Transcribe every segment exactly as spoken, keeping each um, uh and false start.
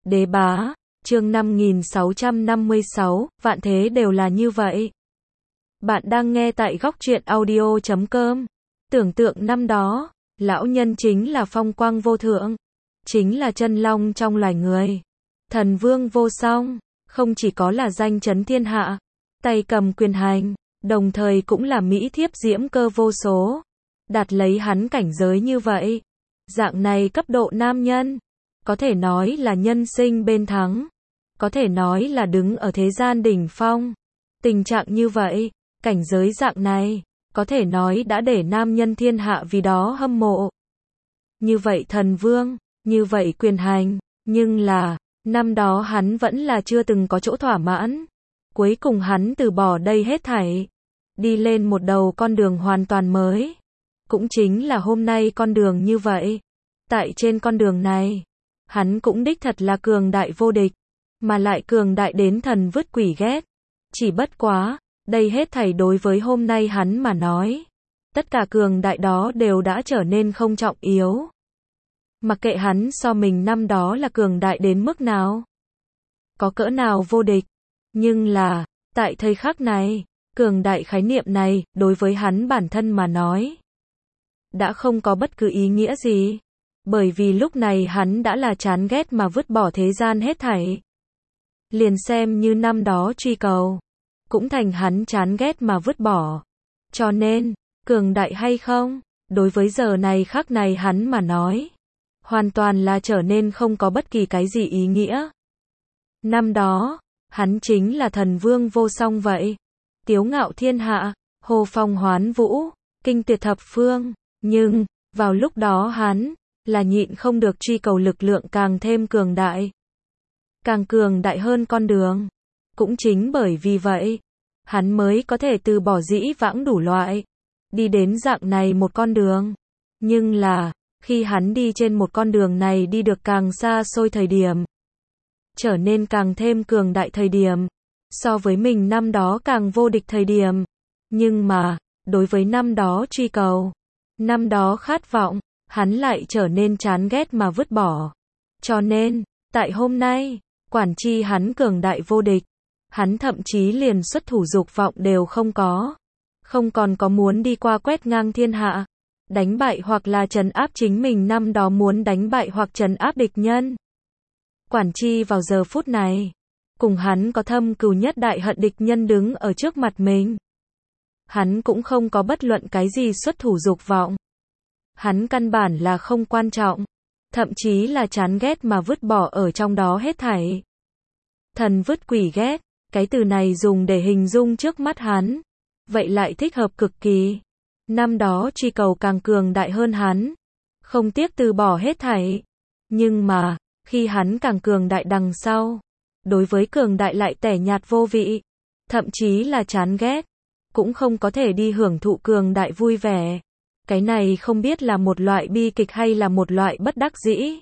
Đế bá, chương năm nghìn sáu trăm năm mươi sáu, vạn thế đều là như vậy. Bạn đang nghe tại góc truyện audio chấm com. Tưởng tượng năm đó, lão nhân chính là phong quang vô thượng, chính là chân long trong loài người. Thần vương vô song, không chỉ có là danh chấn thiên hạ, tay cầm quyền hành, đồng thời cũng là mỹ thiếp diễm cơ vô số. Đạt lấy hắn cảnh giới như vậy, dạng này cấp độ nam nhân, có thể nói là nhân sinh bên thắng, có thể nói là đứng ở thế gian đỉnh phong. Tình trạng như vậy, cảnh giới dạng này, có thể nói đã để nam nhân thiên hạ vì đó hâm mộ. Như vậy thần vương, như vậy quyền hành, nhưng là, năm đó hắn vẫn là chưa từng có chỗ thỏa mãn. Cuối cùng hắn từ bỏ đây hết thảy, đi lên một đầu con đường hoàn toàn mới. Cũng chính là hôm nay con đường như vậy. Tại trên con đường này, hắn cũng đích thật là cường đại vô địch, mà lại cường đại đến thần vứt quỷ ghét. Chỉ bất quá, đây hết thảy đối với hôm nay hắn mà nói, tất cả cường đại đó đều đã trở nên không trọng yếu. Mặc kệ hắn so mình năm đó là cường đại đến mức nào, có cỡ nào vô địch, nhưng là, tại thời khắc này, cường đại khái niệm này, đối với hắn bản thân mà nói, đã không có bất cứ ý nghĩa gì. Bởi vì lúc này hắn đã là chán ghét mà vứt bỏ thế gian hết thảy. Liền xem như năm đó truy cầu, cũng thành hắn chán ghét mà vứt bỏ. Cho nên, cường đại hay không, đối với giờ này khắc này hắn mà nói, hoàn toàn là trở nên không có bất kỳ cái gì ý nghĩa. Năm đó, hắn chính là thần vương vô song vậy. Tiếu ngạo thiên hạ, hồ phong hoán vũ, kinh tuyệt thập phương. Nhưng, vào lúc đó hắn, là nhịn không được truy cầu lực lượng càng thêm cường đại. Càng cường đại hơn con đường. Cũng chính bởi vì vậy, hắn mới có thể từ bỏ dĩ vãng đủ loại, đi đến dạng này một con đường. Nhưng là, khi hắn đi trên một con đường này đi được càng xa xôi thời điểm, trở nên càng thêm cường đại thời điểm, so với mình năm đó càng vô địch thời điểm. Nhưng mà, đối với năm đó truy cầu, năm đó khát vọng, hắn lại trở nên chán ghét mà vứt bỏ. Cho nên, tại hôm nay, quản chi hắn cường đại vô địch, hắn thậm chí liền xuất thủ dục vọng đều không có. Không còn có muốn đi qua quét ngang thiên hạ, đánh bại hoặc là trấn áp chính mình năm đó muốn đánh bại hoặc trấn áp địch nhân. Quản chi vào giờ phút này, cùng hắn có thâm cừu nhất đại hận địch nhân đứng ở trước mặt mình, hắn cũng không có bất luận cái gì xuất thủ dục vọng. Hắn căn bản là không quan trọng, thậm chí là chán ghét mà vứt bỏ ở trong đó hết thảy. Thần vứt quỷ ghét, cái từ này dùng để hình dung trước mắt hắn, vậy lại thích hợp cực kỳ. Năm đó truy cầu càng cường đại hơn hắn, không tiếc từ bỏ hết thảy. Nhưng mà, khi hắn càng cường đại đằng sau, đối với cường đại lại tẻ nhạt vô vị, thậm chí là chán ghét, cũng không có thể đi hưởng thụ cường đại vui vẻ. Cái này không biết là một loại bi kịch hay là một loại bất đắc dĩ.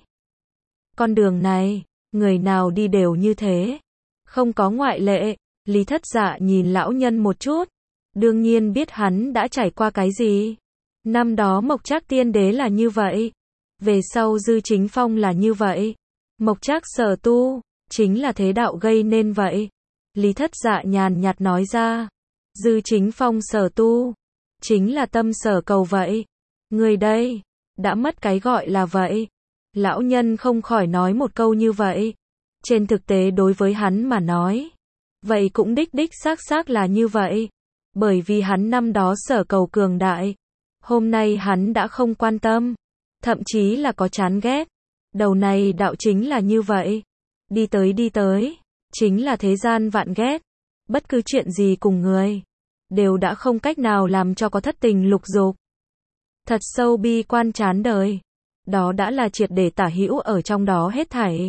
Con đường này, người nào đi đều như thế, không có ngoại lệ. Lý Thất Dạ nhìn lão nhân một chút, đương nhiên biết hắn đã trải qua cái gì. Năm đó Mộc Trác Tiên Đế là như vậy, về sau Dư Chính Phong là như vậy, Mộc Trác Sở Tu, chính là thế đạo gây nên vậy. Lý Thất Dạ nhàn nhạt nói ra, Dư Chính Phong Sở Tu, chính là tâm sở cầu vậy. Người đây, đã mất cái gọi là vậy. Lão nhân không khỏi nói một câu như vậy. Trên thực tế đối với hắn mà nói, vậy cũng đích đích xác xác là như vậy. Bởi vì hắn năm đó sở cầu cường đại, hôm nay hắn đã không quan tâm, thậm chí là có chán ghét. Đầu này đạo chính là như vậy. Đi tới đi tới, chính là thế gian vạn ghét. Bất cứ chuyện gì cùng người, đều đã không cách nào làm cho có thất tình lục dục. Thật sâu bi quan chán đời. Đó đã là triệt để tả hữu ở trong đó hết thảy.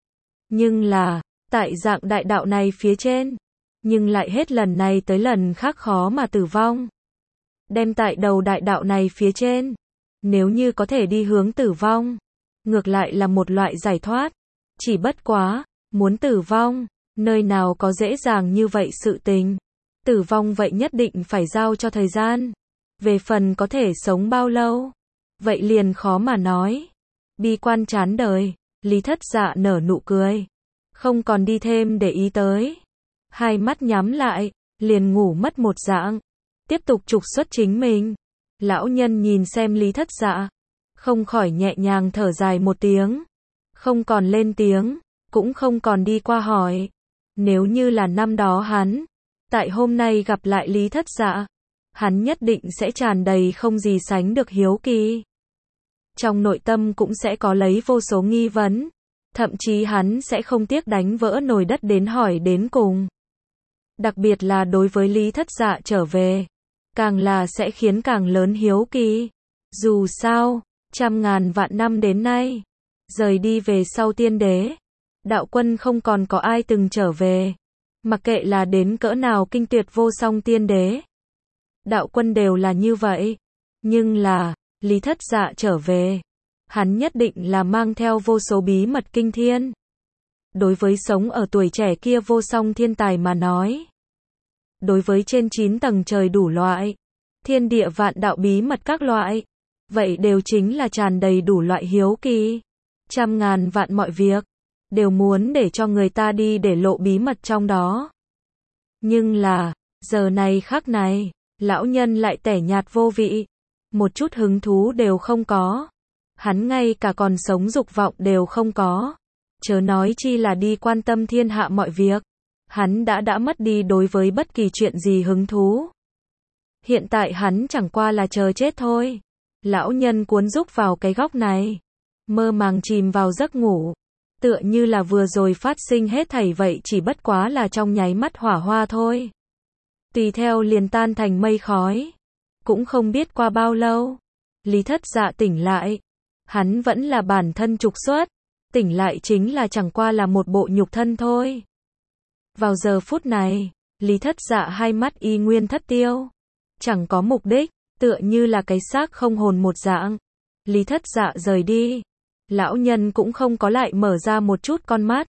Nhưng là, tại dạng đại đạo này phía trên, nhưng lại hết lần này tới lần khác khó mà tử vong. Đem tại đầu đại đạo này phía trên, nếu như có thể đi hướng tử vong, ngược lại là một loại giải thoát. Chỉ bất quá, muốn tử vong, nơi nào có dễ dàng như vậy sự tình. Tử vong vậy nhất định phải giao cho thời gian. Về phần có thể sống bao lâu, vậy liền khó mà nói. Bi quan chán đời, Lý Thất Dạ nở nụ cười, không còn đi thêm để ý tới. Hai mắt nhắm lại, liền ngủ mất một dạng, tiếp tục trục xuất chính mình. Lão nhân nhìn xem Lý Thất Dạ, không khỏi nhẹ nhàng thở dài một tiếng, không còn lên tiếng, cũng không còn đi qua hỏi. Nếu như là năm đó hắn, tại hôm nay gặp lại Lý Thất Dạ, hắn nhất định sẽ tràn đầy không gì sánh được hiếu kỳ. Trong nội tâm cũng sẽ có lấy vô số nghi vấn, thậm chí hắn sẽ không tiếc đánh vỡ nồi đất đến hỏi đến cùng. Đặc biệt là đối với Lý Thất Dạ trở về, càng là sẽ khiến càng lớn hiếu kỳ. Dù sao, trăm ngàn vạn năm đến nay, rời đi về sau tiên đế, đạo quân không còn có ai từng trở về. Mặc kệ là đến cỡ nào kinh tuyệt vô song tiên đế, đạo quân đều là như vậy. Nhưng là, Lý Thất Dạ trở về, hắn nhất định là mang theo vô số bí mật kinh thiên. Đối với sống ở tuổi trẻ kia vô song thiên tài mà nói, đối với trên chín tầng trời đủ loại, thiên địa vạn đạo bí mật các loại, vậy đều chính là tràn đầy đủ loại hiếu kỳ. Trăm ngàn vạn mọi việc, đều muốn để cho người ta đi để lộ bí mật trong đó. Nhưng là, giờ này khắc này, lão nhân lại tẻ nhạt vô vị, một chút hứng thú đều không có. Hắn ngay cả còn sống dục vọng đều không có, chớ nói chi là đi quan tâm thiên hạ mọi việc. Hắn đã đã mất đi đối với bất kỳ chuyện gì hứng thú. Hiện tại hắn chẳng qua là chờ chết thôi. Lão nhân cuốn rúc vào cái góc này, mơ màng chìm vào giấc ngủ, tựa như là vừa rồi phát sinh hết thảy vậy chỉ bất quá là trong nháy mắt hỏa hoa thôi. Tùy theo liền tan thành mây khói. Cũng không biết qua bao lâu, Lý Thất Dạ tỉnh lại. Hắn vẫn là bản thân trục xuất, tỉnh lại chính là chẳng qua là một bộ nhục thân thôi. Vào giờ phút này, Lý Thất Dạ hai mắt y nguyên thất tiêu, chẳng có mục đích, tựa như là cái xác không hồn một dạng. Lý Thất Dạ rời đi, lão nhân cũng không có lại mở ra một chút con mắt,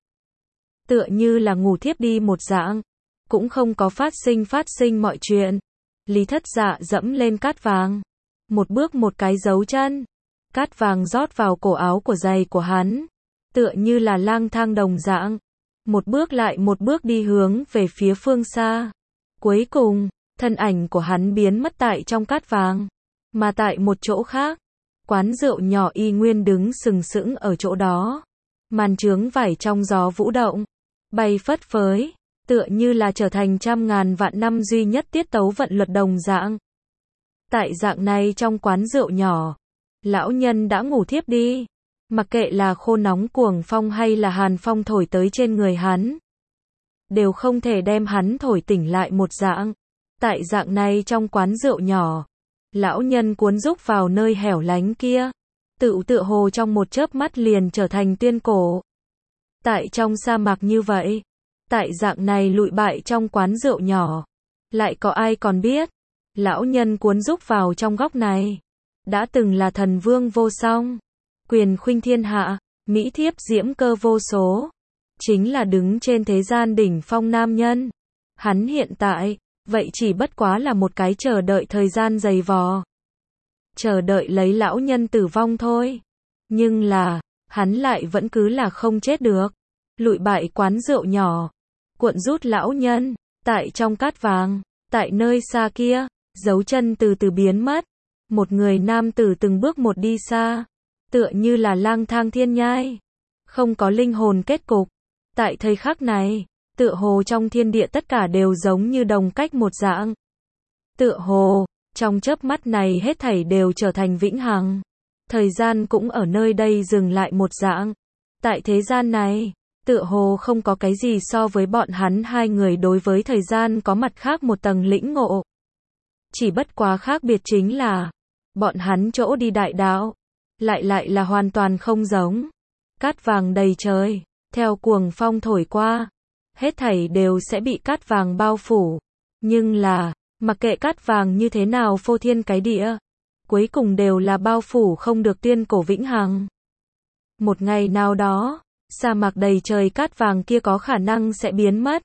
tựa như là ngủ thiếp đi một dạng, cũng không có phát sinh phát sinh mọi chuyện. Lý Thất Dạ dẫm lên cát vàng, một bước một cái dấu chân, cát vàng rót vào cổ áo của giày của hắn, tựa như là lang thang đồng dạng, một bước lại một bước đi hướng về phía phương xa. Cuối cùng, thân ảnh của hắn biến mất tại trong cát vàng, mà tại một chỗ khác, quán rượu nhỏ y nguyên đứng sừng sững ở chỗ đó. Màn trướng vải trong gió vũ động, bay phất phới, tựa như là trở thành trăm ngàn vạn năm duy nhất tiết tấu vận luật đồng dạng. Tại dạng này trong quán rượu nhỏ, lão nhân đã ngủ thiếp đi. Mặc kệ là khô nóng cuồng phong hay là hàn phong thổi tới trên người hắn, đều không thể đem hắn thổi tỉnh lại một dạng. Tại dạng này trong quán rượu nhỏ, lão nhân cuốn rúc vào nơi hẻo lánh kia, tự tựa hồ trong một chớp mắt liền trở thành tuyên cổ. Tại trong sa mạc như vậy, tại dạng này lụi bại trong quán rượu nhỏ, lại có ai còn biết, lão nhân cuốn rúc vào trong góc này, đã từng là thần vương vô song, quyền khuynh thiên hạ, mỹ thiếp diễm cơ vô số, chính là đứng trên thế gian đỉnh phong nam nhân. Hắn hiện tại, vậy chỉ bất quá là một cái chờ đợi thời gian dày vò, chờ đợi lấy lão nhân tử vong thôi. Nhưng là, hắn lại vẫn cứ là không chết được. Lụi bại quán rượu nhỏ, cuộn rút lão nhân, tại trong cát vàng, tại nơi xa kia, dấu chân từ từ biến mất. Một người nam tử từng bước một đi xa, tựa như là lang thang thiên nhai, không có linh hồn kết cục. Tại thời khắc này, tựa hồ trong thiên địa tất cả đều giống như đồng cách một dạng. Tựa hồ, trong chớp mắt này hết thảy đều trở thành vĩnh hằng. Thời gian cũng ở nơi đây dừng lại một dạng. Tại thế gian này, tựa hồ không có cái gì so với bọn hắn hai người đối với thời gian có mặt khác một tầng lĩnh ngộ. Chỉ bất quá khác biệt chính là, bọn hắn chỗ đi đại đạo, lại lại là hoàn toàn không giống. Cát vàng đầy trời, theo cuồng phong thổi qua, hết thảy đều sẽ bị cát vàng bao phủ. Nhưng là, mặc kệ cát vàng như thế nào phô thiên cái địa, cuối cùng đều là bao phủ không được tuyên cổ vĩnh hằng. Một ngày nào đó, sa mạc đầy trời cát vàng kia có khả năng sẽ biến mất,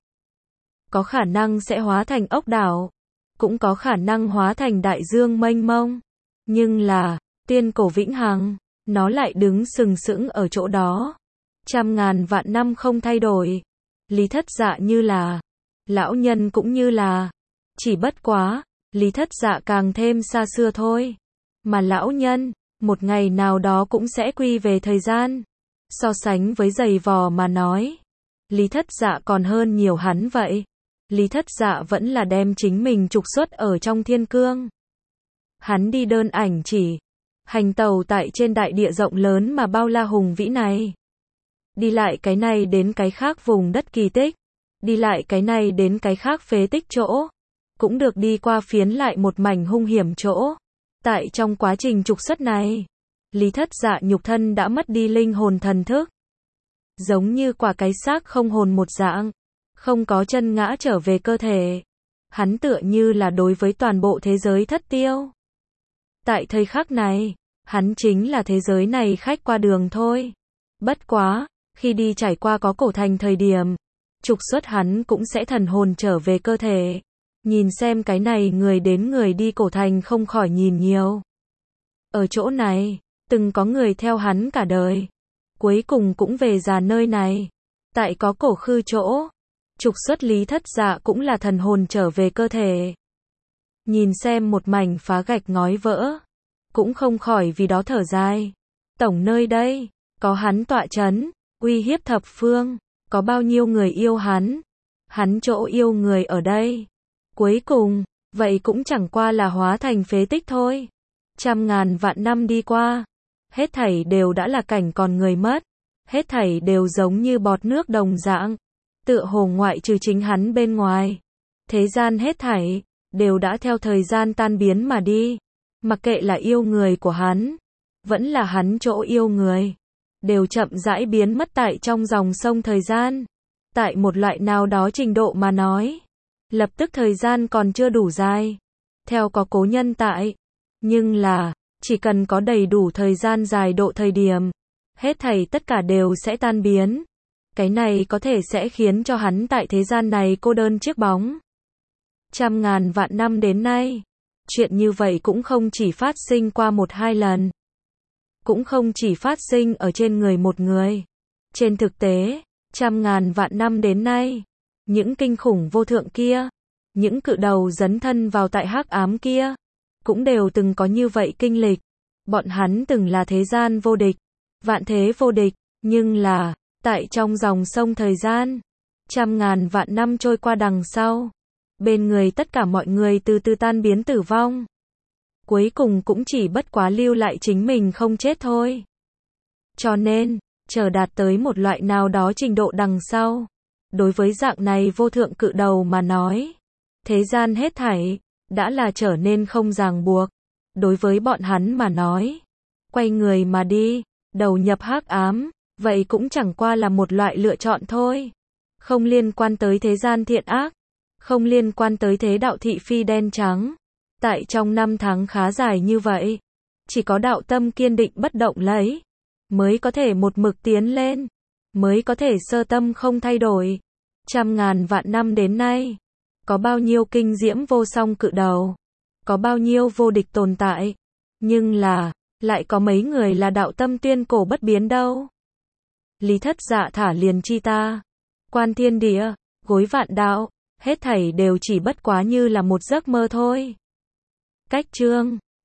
có khả năng sẽ hóa thành ốc đảo, cũng có khả năng hóa thành đại dương mênh mông. Nhưng là, tuyên cổ vĩnh hằng, nó lại đứng sừng sững ở chỗ đó. trăm ngàn vạn năm không thay đổi. Lý Thất Dạ như là, lão nhân cũng như là, chỉ bất quá, Lý Thất Dạ càng thêm xa xưa thôi. Mà lão nhân, một ngày nào đó cũng sẽ quy về thời gian. So sánh với giày vò mà nói, Lý Thất Dạ còn hơn nhiều hắn vậy. Lý Thất Dạ vẫn là đem chính mình trục xuất ở trong thiên cương. Hắn đi đơn ảnh chỉ, hành tàu tại trên đại địa rộng lớn mà bao la hùng vĩ này. Đi lại cái này đến cái khác vùng đất kỳ tích, đi lại cái này đến cái khác phế tích chỗ, cũng được đi qua phiến lại một mảnh hung hiểm chỗ. Tại trong quá trình trục xuất này, Lý Thất Dạ nhục thân đã mất đi linh hồn thần thức. Giống như quả cái xác không hồn một dạng, không có chân ngã trở về cơ thể. Hắn tựa như là đối với toàn bộ thế giới thất tiêu. Tại thời khắc này, hắn chính là thế giới này khách qua đường thôi. Bất quá, khi đi trải qua có cổ thành thời điểm, trục xuất hắn cũng sẽ thần hồn trở về cơ thể. Nhìn xem cái này người đến người đi cổ thành không khỏi nhìn nhiều. Ở chỗ này, từng có người theo hắn cả đời. Cuối cùng cũng về già nơi này. Tại có cổ khư chỗ, trục xuất Lý Thất Dạ cũng là thần hồn trở về cơ thể. Nhìn xem một mảnh phá gạch ngói vỡ, cũng không khỏi vì đó thở dài. Tổng nơi đây, có hắn tọa chấn, uy hiếp thập phương, có bao nhiêu người yêu hắn. Hắn chỗ yêu người ở đây. Cuối cùng, vậy cũng chẳng qua là hóa thành phế tích thôi. Trăm ngàn vạn năm đi qua, hết thảy đều đã là cảnh còn người mất. Hết thảy đều giống như bọt nước đồng dạng. Tựa hồ ngoại trừ chính hắn bên ngoài. Thế gian hết thảy, đều đã theo thời gian tan biến mà đi. Mặc kệ là yêu người của hắn, vẫn là hắn chỗ yêu người, đều chậm rãi biến mất tại trong dòng sông thời gian. Tại một loại nào đó trình độ mà nói, lập tức thời gian còn chưa đủ dài. Theo có cố nhân tại, nhưng là, chỉ cần có đầy đủ thời gian dài độ thời điểm, hết thảy tất cả đều sẽ tan biến. Cái này có thể sẽ khiến cho hắn tại thế gian này cô đơn chiếc bóng. Trăm ngàn vạn năm đến nay, chuyện như vậy cũng không chỉ phát sinh qua một hai lần. Cũng không chỉ phát sinh ở trên người một người. Trên thực tế, trăm ngàn vạn năm đến nay, những kinh khủng vô thượng kia, những cự đầu dấn thân vào tại hắc ám kia, cũng đều từng có như vậy kinh lịch. Bọn hắn từng là thế gian vô địch, vạn thế vô địch, nhưng là, tại trong dòng sông thời gian, trăm ngàn vạn năm trôi qua đằng sau, bên người tất cả mọi người từ từ tan biến tử vong. Cuối cùng cũng chỉ bất quá lưu lại chính mình không chết thôi. Cho nên, chờ đạt tới một loại nào đó trình độ đằng sau, đối với dạng này vô thượng cự đầu mà nói, thế gian hết thảy, đã là trở nên không ràng buộc. Đối với bọn hắn mà nói, quay người mà đi, đầu nhập hắc ám, vậy cũng chẳng qua là một loại lựa chọn thôi. Không liên quan tới thế gian thiện ác, không liên quan tới thế đạo thị phi đen trắng. Tại trong năm tháng khá dài như vậy, chỉ có đạo tâm kiên định bất động lấy, mới có thể một mực tiến lên, mới có thể sơ tâm không thay đổi. Trăm ngàn vạn năm đến nay, có bao nhiêu kinh diễm vô song cự đầu, có bao nhiêu vô địch tồn tại, nhưng là, lại có mấy người là đạo tâm tuyên cổ bất biến đâu. Lý Thất Dạ thả liền chi ta, quan thiên địa, gối vạn đạo, hết thảy đều chỉ bất quá như là một giấc mơ thôi. Cách chương